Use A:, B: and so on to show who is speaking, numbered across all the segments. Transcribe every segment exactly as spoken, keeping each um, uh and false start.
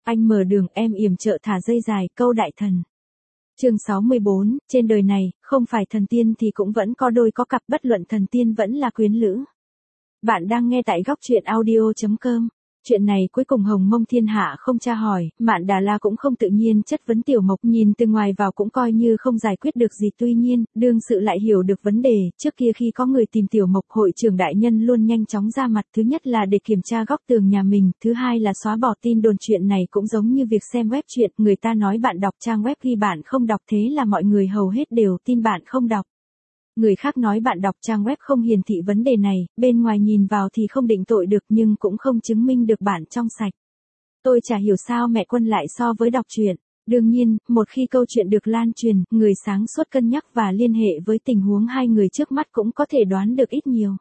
A: Anh mở đường, em yểm trợ thả dây dài, câu đại thần. Chương sáu mươi bốn, trên đời này, không phải thần tiên thì cũng vẫn có đôi có cặp, bất luận thần tiên vẫn là quyến lữ. Bạn đang nghe tại góc truyện audio chấm com. Chuyện này cuối cùng Hồng Mông Thiên Hạ không tra hỏi, Mạn Đà La cũng không tự nhiên chất vấn Tiểu Mộc, nhìn từ ngoài vào cũng coi như không giải quyết được gì, tuy nhiên, đương sự lại hiểu được vấn đề. Trước kia khi có người tìm Tiểu Mộc, hội trưởng đại nhân luôn nhanh chóng ra mặt, thứ nhất là để kiểm tra góc tường nhà mình, thứ hai là xóa bỏ tin đồn. Chuyện này cũng giống như việc xem web truyện, người ta nói bạn đọc trang web ghi bạn không đọc, thế là mọi người hầu hết đều tin bạn không đọc. Người khác nói bạn đọc trang web không hiển thị vấn đề này, bên ngoài nhìn vào thì không định tội được nhưng cũng không chứng minh được bạn trong sạch. Tôi chả hiểu sao mẹ Quân lại so với đọc truyện. Đương nhiên, một khi câu chuyện được lan truyền, người sáng suốt cân nhắc và liên hệ với tình huống hai người trước mắt cũng có thể đoán được ít nhiều.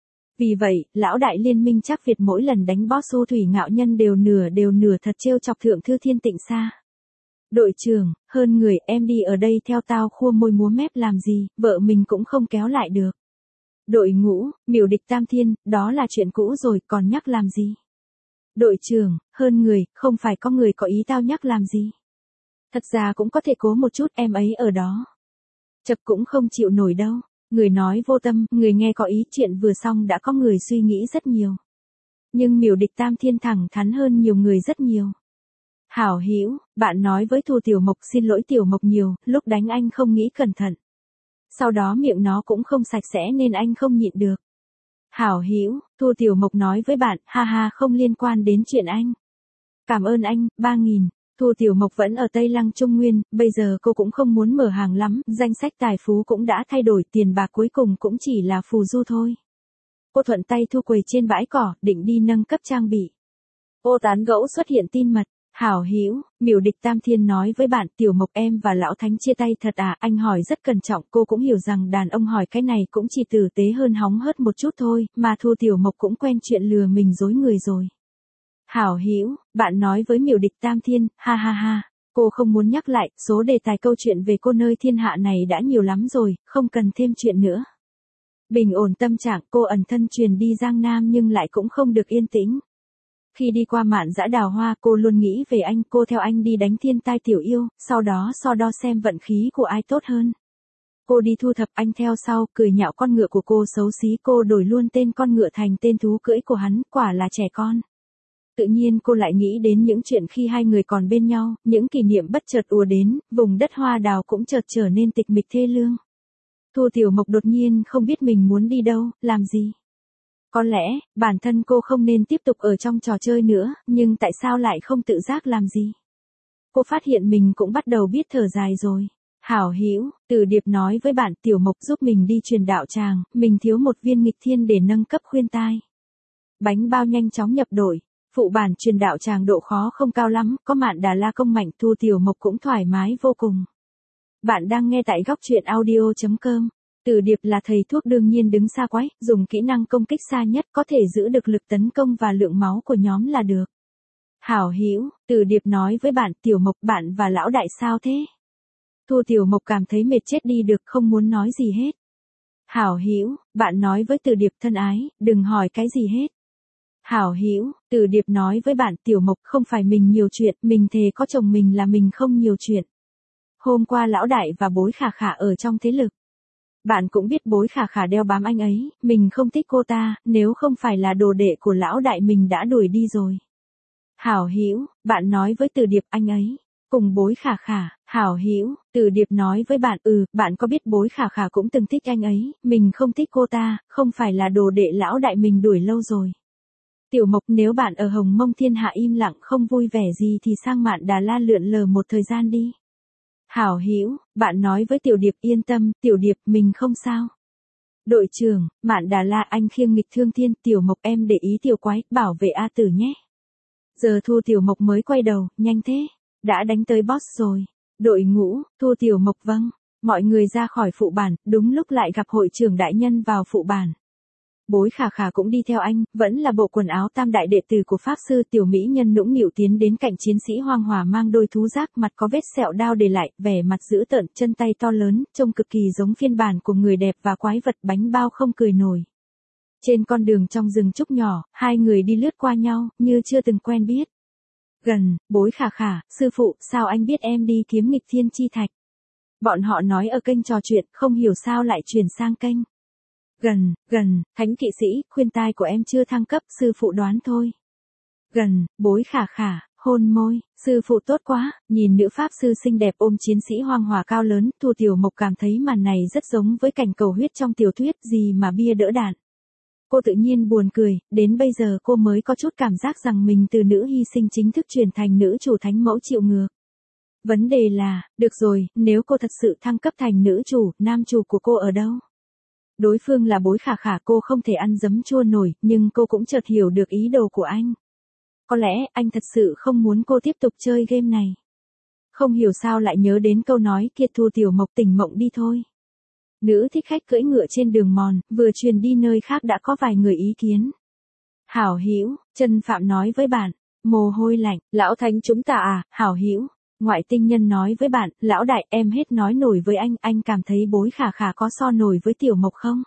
A: Vì vậy, lão đại Liên Minh Trác Việt mỗi lần đánh boss Xu Thủy Ngạo Nhân đều nửa đều nửa thật trêu chọc Thượng Thư Thiên Tịnh Sa. Đội trưởng, hơn người, em đi ở đây theo tao khua môi múa mép làm gì, vợ mình cũng không kéo lại được. Đội ngũ, miểu địch tam thiên, đó là chuyện cũ rồi, còn nhắc làm gì? Đội trưởng, hơn người, không phải có người có ý tao nhắc làm gì? Thật ra cũng có thể cố một chút, em ấy ở đó. Chật cũng không chịu nổi đâu. Người nói vô tâm, người nghe có ý, chuyện vừa xong đã có người suy nghĩ rất nhiều. Nhưng miểu địch tam thiên thẳng thắn hơn nhiều người rất nhiều. Hảo hữu, bạn nói với Thu Tiểu Mộc xin lỗi Tiểu Mộc nhiều, lúc đánh anh không nghĩ cẩn thận. Sau đó miệng nó cũng không sạch sẽ nên anh không nhịn được. Hảo hữu, Thu Tiểu Mộc nói với bạn, ha ha không liên quan đến chuyện anh. Cảm ơn anh, ba nghìn. Thu Tiểu Mộc vẫn ở Tây Lăng Trung Nguyên, bây giờ cô cũng không muốn mở hàng lắm, danh sách tài phú cũng đã thay đổi, tiền bạc cuối cùng cũng chỉ là phù du thôi. Cô thuận tay thu quầy trên bãi cỏ, định đi nâng cấp trang bị. Ô tán gẫu xuất hiện tin mật. Hảo hữu, miểu địch tam thiên nói với bạn, Tiểu Mộc em và Lão Thánh chia tay thật à, anh hỏi rất cẩn trọng, cô cũng hiểu rằng đàn ông hỏi cái này cũng chỉ tử tế hơn hóng hớt một chút thôi, mà Thu Tiểu Mộc cũng quen chuyện lừa mình dối người rồi. Hảo hữu, bạn nói với miểu địch tam thiên, ha ha ha, cô không muốn nhắc lại, số đề tài câu chuyện về cô nơi thiên hạ này đã nhiều lắm rồi, không cần thêm chuyện nữa. Bình ổn tâm trạng, cô ẩn thân truyền đi Giang Nam nhưng lại cũng không được yên tĩnh. Khi đi qua Mạn Dã Đào Hoa cô luôn nghĩ về anh, cô theo anh đi đánh thiên tai tiểu yêu, sau đó so đo xem vận khí của ai tốt hơn. Cô đi thu thập, anh theo sau, cười nhạo con ngựa của cô xấu xí, cô đổi luôn tên con ngựa thành tên thú cưỡi của hắn, quả là trẻ con. Tự nhiên cô lại nghĩ đến những chuyện khi hai người còn bên nhau, những kỷ niệm bất chợt ùa đến, vùng đất hoa đào cũng chợt trở nên tịch mịch thê lương. Thu Tiểu Mộc đột nhiên không biết mình muốn đi đâu, làm gì. Có lẽ, bản thân cô không nên tiếp tục ở trong trò chơi nữa, nhưng tại sao lại không tự giác làm gì? Cô phát hiện mình cũng bắt đầu biết thở dài rồi. Hảo hữu, Từ Điệp nói với bạn, Tiểu Mộc giúp mình đi truyền đạo tràng, mình thiếu một viên nghịch thiên để nâng cấp khuyên tai. Bánh bao nhanh chóng nhập đội, phụ bản truyền đạo tràng độ khó không cao lắm, có Mạn Đà La công mạnh, Thu Tiểu Mộc cũng thoải mái vô cùng. Bạn đang nghe tại góc truyện audio chấm com. Từ Điệp là thầy thuốc đương nhiên đứng xa quái, dùng kỹ năng công kích xa nhất có thể giữ được lực tấn công và lượng máu của nhóm là được. Hảo hữu, Từ Điệp nói với bạn, Tiểu Mộc bạn và lão đại sao thế? Thu Tiểu Mộc cảm thấy mệt chết đi được, không muốn nói gì hết. Hảo hữu, bạn nói với Từ Điệp thân ái, đừng hỏi cái gì hết. Hảo hữu, Từ Điệp nói với bạn, Tiểu Mộc không phải mình nhiều chuyện, mình thề có chồng mình là mình không nhiều chuyện. Hôm qua lão đại và bối Khả Khả ở trong thế lực. Bạn cũng biết bối Khả Khả đeo bám anh ấy, mình không thích cô ta, nếu không phải là đồ đệ của lão đại mình đã đuổi đi rồi. Hảo hữu, bạn nói với Từ Điệp anh ấy, cùng bối Khả Khả, Hảo hữu, Từ Điệp nói với bạn, ừ, bạn có biết bối Khả Khả cũng từng thích anh ấy, mình không thích cô ta, không phải là đồ đệ lão đại mình đuổi lâu rồi. Tiểu Mộc nếu bạn ở Hồng Mông Thiên Hạ im lặng không vui vẻ gì thì sang Mạn Đà La lượn lờ một thời gian đi. Hảo hữu, bạn nói với Tiểu Điệp yên tâm, Tiểu Điệp mình không sao. Đội trưởng, Mạn Đà La anh khiêng nghịch thương thiên, Tiểu Mộc em để ý Tiểu Quái, bảo vệ A Tử nhé. Giờ Thu Tiểu Mộc mới quay đầu, nhanh thế, đã đánh tới boss rồi. Đội ngũ, Thu Tiểu Mộc vâng, mọi người ra khỏi phụ bản, đúng lúc lại gặp hội trưởng đại nhân vào phụ bản. Bối Khả Khả cũng đi theo anh, vẫn là bộ quần áo tam đại đệ tử của Pháp Sư. Tiểu mỹ nhân nũng nịu tiến đến cạnh chiến sĩ hoang hòa mang đôi thú giác, mặt có vết sẹo đao để lại, vẻ mặt dữ tợn, chân tay to lớn, trông cực kỳ giống phiên bản của người đẹp và quái vật. Bánh bao không cười nổi. Trên con đường trong rừng trúc nhỏ, hai người đi lướt qua nhau, như chưa từng quen biết. Gần, bối khả khả, sư phụ, sao anh biết em đi kiếm nghịch thiên chi thạch? Bọn họ nói ở kênh trò chuyện, không hiểu sao lại chuyển sang kênh. Gần, gần, thánh kỵ sĩ, khuyên tai của em chưa thăng cấp, sư phụ đoán thôi. Gần, bối khả khả, hôn môi, sư phụ tốt quá, nhìn nữ pháp sư xinh đẹp ôm chiến sĩ hoang hòa cao lớn, Thu Tiểu Mộc cảm thấy màn này rất giống với cảnh cầu huyết trong tiểu thuyết, gì mà bia đỡ đạn. Cô tự nhiên buồn cười, đến bây giờ cô mới có chút cảm giác rằng mình từ nữ hy sinh chính thức chuyển thành nữ chủ thánh mẫu chịu ngược. Vấn đề là, được rồi, nếu cô thật sự thăng cấp thành nữ chủ, nam chủ của cô ở đâu? Đối phương là bối khả khả, cô không thể ăn giấm chua nổi, nhưng cô cũng chợt hiểu được ý đồ của anh. Có lẽ, anh thật sự không muốn cô tiếp tục chơi game này. Không hiểu sao lại nhớ đến câu nói kia, Thu Tiểu Mộc tỉnh mộng đi thôi. Nữ thích khách cưỡi ngựa trên đường mòn, vừa truyền đi nơi khác đã có vài người ý kiến. Hảo hữu, Trân Phạm nói với bạn, mồ hôi lạnh, lão thánh chúng ta à, hảo hữu. Ngoại tinh nhân nói với bạn, lão đại em hết nói nổi với anh, anh cảm thấy bối khả khả có so nổi với Tiểu Mộc không?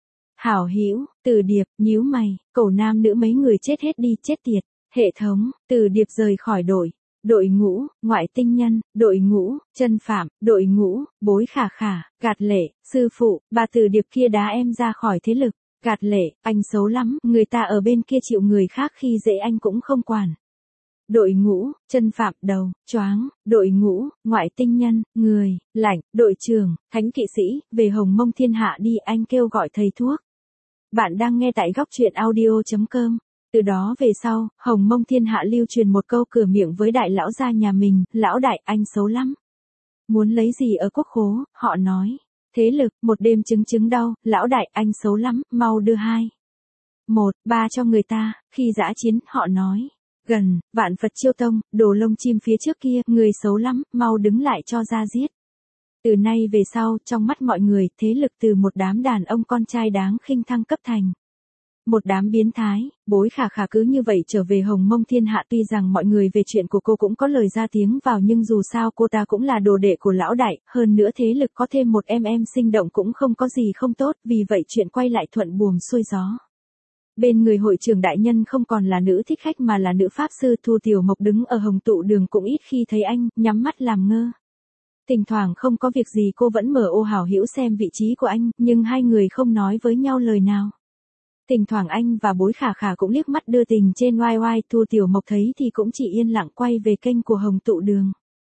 A: Hảo hữu, Từ Điệp, nhíu mày, cẩu nam nữ mấy người chết hết đi, chết tiệt. Hệ thống, Từ Điệp rời khỏi đội. Đội ngũ, ngoại tinh nhân, đội ngũ, Trân Phạm, đội ngũ, bối khả khả, Gạt Lệ, sư phụ, bà Từ Điệp kia đá em ra khỏi thế lực. Gạt Lệ, anh xấu lắm, người ta ở bên kia chịu người khác khi dễ anh cũng không quản. Đội ngũ, Trân Phạm, đầu, choáng, đội ngũ, ngoại tinh nhân, người, lạnh, đội trưởng, thánh kỵ sĩ, về Hồng Mông Thiên Hạ đi, anh kêu gọi thầy thuốc. Bạn đang nghe tại góc truyện audio chấm com. Từ đó về sau, Hồng Mông Thiên Hạ lưu truyền một câu cửa miệng với đại lão gia nhà mình, lão đại, anh xấu lắm. Muốn lấy gì ở quốc khố, họ nói. Thế lực, một đêm chứng chứng đau, lão đại, anh xấu lắm, mau đưa hai. Một, ba cho người ta, khi dã chiến, họ nói. Gần, Vạn Phật Chiêu Tông, đồ lông chim phía trước kia, người xấu lắm, mau đứng lại cho ra giết. Từ nay về sau, trong mắt mọi người, thế lực từ một đám đàn ông con trai đáng khinh thăng cấp thành một đám biến thái. Bối khả khả cứ như vậy trở về Hồng Mông Thiên Hạ, tuy rằng mọi người về chuyện của cô cũng có lời ra tiếng vào, nhưng dù sao cô ta cũng là đồ đệ của lão đại, hơn nữa thế lực có thêm một em em sinh động cũng không có gì không tốt, vì vậy chuyện quay lại thuận buồm xuôi gió. Bên người hội trưởng đại nhân không còn là nữ thích khách mà là nữ pháp sư. Thu Tiểu Mộc đứng ở Hồng Tụ Đường cũng ít khi thấy anh, nhắm mắt làm ngơ. Thỉnh thoảng không có việc gì cô vẫn mở ô hảo hữu xem vị trí của anh, nhưng hai người không nói với nhau lời nào. Thỉnh thoảng anh và bối khả khả cũng liếc mắt đưa tình trên oai oai, Thu Tiểu Mộc thấy thì cũng chỉ yên lặng quay về kênh của Hồng Tụ Đường.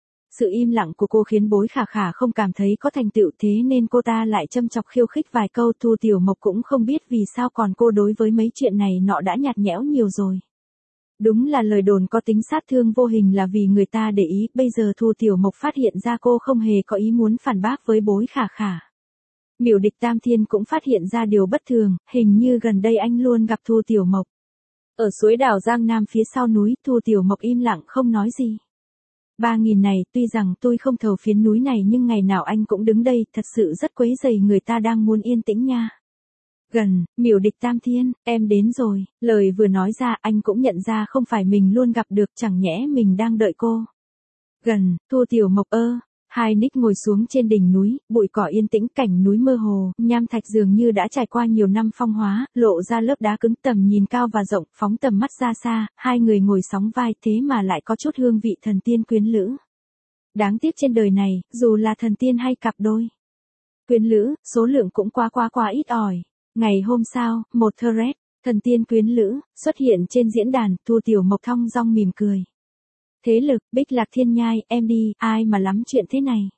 A: Sự im lặng của cô khiến bối khả khả không cảm thấy có thành tựu, thế nên cô ta lại châm chọc khiêu khích vài câu. Thu Tiểu Mộc cũng không biết vì sao, còn cô đối với mấy chuyện này nọ đã nhạt nhẽo nhiều rồi. Đúng là lời đồn có tính sát thương vô hình là vì người ta để ý, bây giờ Thu Tiểu Mộc phát hiện ra cô không hề có ý muốn phản bác với bối khả khả. Miểu Địch Tam Thiên cũng phát hiện ra điều bất thường, hình như gần đây anh luôn gặp Thu Tiểu Mộc. Ở suối đảo Giang Nam phía sau núi, Thu Tiểu Mộc im lặng không nói gì. Ba nghìn này, tuy rằng tôi không thầu phiến núi này nhưng ngày nào anh cũng đứng đây, thật sự rất quấy rầy người ta đang muốn yên tĩnh nha. Gần, Miểu Địch Tam Thiên, em đến rồi, lời vừa nói ra anh cũng nhận ra không phải mình luôn gặp được, chẳng nhẽ mình đang đợi cô. Gần, Thu Tiểu Mộc ơ. Hai Nick ngồi xuống trên đỉnh núi, bụi cỏ yên tĩnh, cảnh núi mơ hồ, nham thạch dường như đã trải qua nhiều năm phong hóa, lộ ra lớp đá cứng, tầm nhìn cao và rộng, phóng tầm mắt ra xa, hai người ngồi sóng vai, thế mà lại có chút hương vị thần tiên quyến lữ. Đáng tiếc trên đời này, dù là thần tiên hay cặp đôi quyến lữ, số lượng cũng quá quá quá ít ỏi. Ngày hôm sau, một thread, thần tiên quyến lữ, xuất hiện trên diễn đàn. Thu Tiểu Mộc thong dong mỉm cười. Thế lực, Bích Lạc Thiên Nhai, em đi, ai mà lắm chuyện thế này?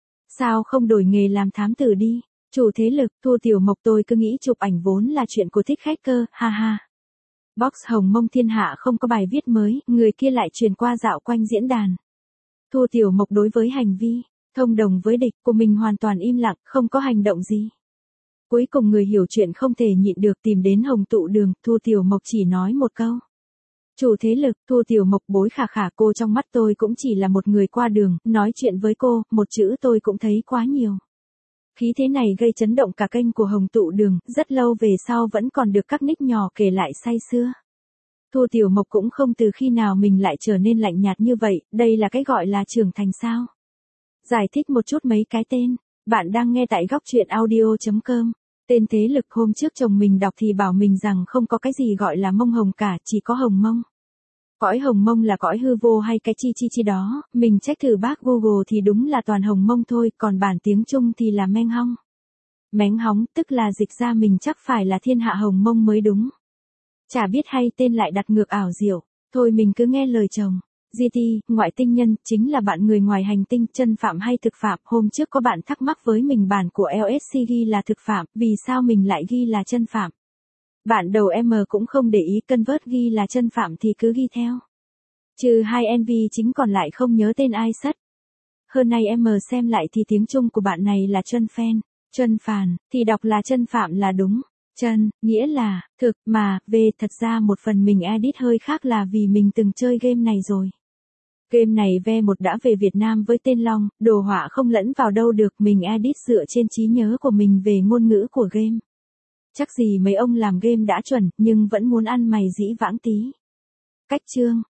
A: Sao không đổi nghề làm thám tử đi? Chủ thế lực, Thu Tiểu Mộc, tôi cứ nghĩ chụp ảnh vốn là chuyện của thích khách cơ, ha ha. Box Hồng Mông Thiên Hạ không có bài viết mới, người kia lại truyền qua dạo quanh diễn đàn. Thu Tiểu Mộc đối với hành vi thông đồng với địch của mình hoàn toàn im lặng, không có hành động gì. Cuối cùng người hiểu chuyện không thể nhịn được tìm đến Hồng Tụ Đường, Thu Tiểu Mộc chỉ nói một câu. Chủ thế lực, Thu Tiểu Mộc, bối khả khả, cô trong mắt tôi cũng chỉ là một người qua đường, nói chuyện với cô, một chữ tôi cũng thấy quá nhiều. Khí thế này gây chấn động cả kênh của Hồng Tụ Đường, rất lâu về sau vẫn còn được các nick nhỏ kể lại say sưa. Thu Tiểu Mộc cũng không từ khi nào mình lại trở nên lạnh nhạt như vậy, đây là cái gọi là trưởng thành sao? Giải thích một chút mấy cái tên, bạn đang nghe tại góc truyện audio chấm com. Tên thế lực hôm trước chồng mình đọc thì bảo mình rằng không có cái gì gọi là mông hồng cả, chỉ có hồng mông. Cõi hồng mông là cõi hư vô hay cái chi chi chi đó, mình check thử bác Google thì đúng là toàn hồng mông thôi, còn bản tiếng Trung thì là meng hong. Méng hóng, tức là dịch ra mình chắc phải là thiên hạ hồng mông mới đúng. Chả biết hay tên lại đặt ngược ảo diệu, thôi mình cứ nghe lời chồng. giê tê, ngoại tinh nhân, chính là bạn người ngoài hành tinh, chân phạm hay thực phạm. Hôm trước có bạn thắc mắc với mình bản của lờ ét xê ghi là thực phạm, vì sao mình lại ghi là chân phạm? Bạn đầu M cũng không để ý convert ghi là chân phạm thì cứ ghi theo. Trừ hai en vê chính còn lại không nhớ tên ai sất. Hơn nay em xem lại thì tiếng Trung của bạn này là chân phen, chân phàn, thì đọc là chân phạm là đúng. Chân, nghĩa là, thực, mà, về, thật ra một phần mình edit hơi khác là vì mình từng chơi game này rồi. Game này ve một đã về Việt Nam với tên Long, đồ họa không lẫn vào đâu được, mình edit dựa trên trí nhớ của mình về ngôn ngữ của game. Chắc gì mấy ông làm game đã chuẩn, nhưng vẫn muốn ăn mày dĩ vãng tí. Cách chương